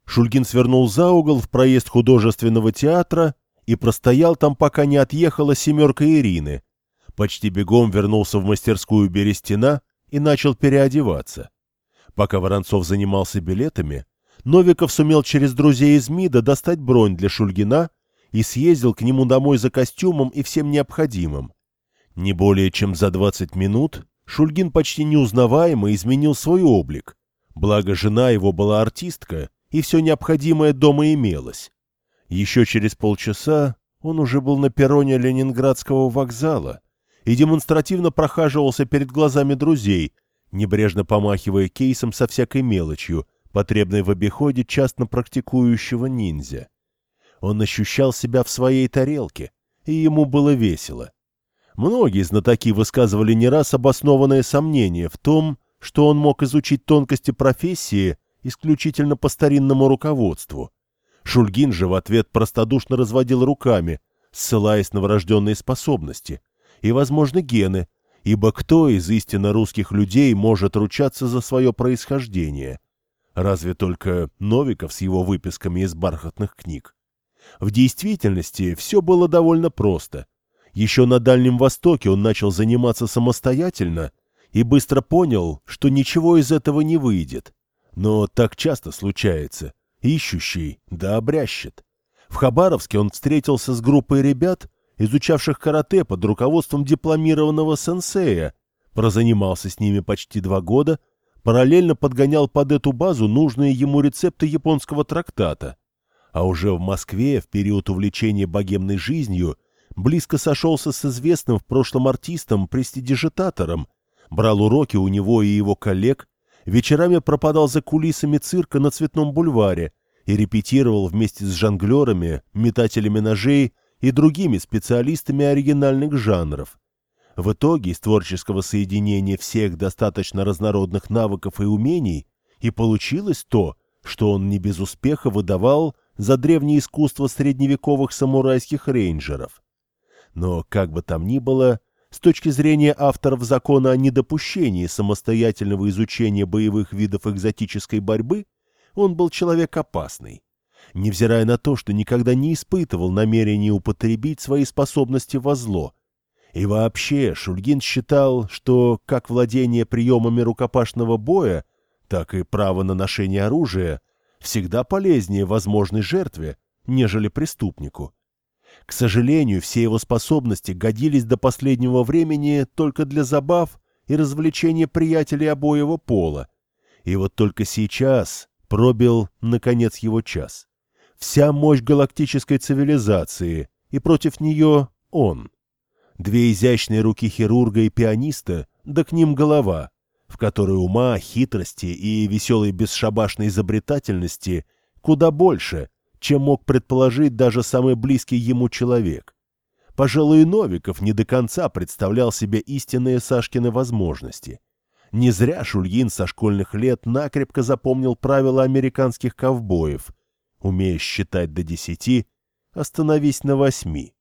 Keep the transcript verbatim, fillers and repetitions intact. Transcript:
Шульгин свернул за угол в проезд художественного театра и простоял там, пока не отъехала семерка Ирины. Почти бегом вернулся в мастерскую Берестина и начал переодеваться. Пока Воронцов занимался билетами, Новиков сумел через друзей из МИДа достать бронь для Шульгина и съездил к нему домой за костюмом и всем необходимым. Не более чем за двадцать минут Шульгин почти неузнаваемо изменил свой облик, благо жена его была артистка, и все необходимое дома имелось. Еще через полчаса он уже был на перроне Ленинградского вокзала и демонстративно прохаживался перед глазами друзей, небрежно помахивая кейсом со всякой мелочью, потребной в обиходе частно практикующего ниндзя. Он ощущал себя в своей тарелке, и ему было весело. Многие знатоки высказывали не раз обоснованное сомнение в том, что он мог изучить тонкости профессии исключительно по старинному руководству. Шульгин же в ответ простодушно разводил руками, ссылаясь на врожденные способности и, возможно, гены, ибо кто из истинно русских людей может ручаться за свое происхождение? Разве только Новиков с его выписками из бархатных книг. В действительности все было довольно просто. Еще на Дальнем Востоке он начал заниматься самостоятельно и быстро понял, что ничего из этого не выйдет. Но так часто случается. Ищущий да обрящет. В Хабаровске он встретился с группой ребят, изучавших карате под руководством дипломированного сенсея, прозанимался с ними почти два года, параллельно подгонял под эту базу нужные ему рецепты японского трактата. А уже в Москве, в период увлечения богемной жизнью, близко сошелся с известным в прошлом артистом-престидижитатором, брал уроки у него и его коллег, вечерами пропадал за кулисами цирка на Цветном бульваре и репетировал вместе с жонглерами, метателями ножей и другими специалистами оригинальных жанров. В итоге из творческого соединения всех достаточно разнородных навыков и умений и получилось то, что он не без успеха выдавал за древнее искусство средневековых самурайских рейнджеров. Но, как бы там ни было, с точки зрения авторов закона о недопущении самостоятельного изучения боевых видов экзотической борьбы, он был человек опасный, невзирая на то, что никогда не испытывал намерения употребить свои способности во зло. И вообще Шульгин считал, что как владение приемами рукопашного боя, так и право на ношение оружия всегда полезнее возможной жертве, нежели преступнику. К сожалению, все его способности годились до последнего времени только для забав и развлечения приятелей обоего пола. И вот только сейчас пробил, наконец, его час. Вся мощь галактической цивилизации, и против нее он. Две изящные руки хирурга и пианиста, да к ним голова, в которой ума, хитрости и веселой бесшабашной изобретательности куда больше, чем мог предположить даже самый близкий ему человек. Пожалуй, и Новиков не до конца представлял себе истинные Сашкины возможности. Не зря Шульгин со школьных лет накрепко запомнил правила американских ковбоев. Умеешь считать до десяти, остановись на восьми.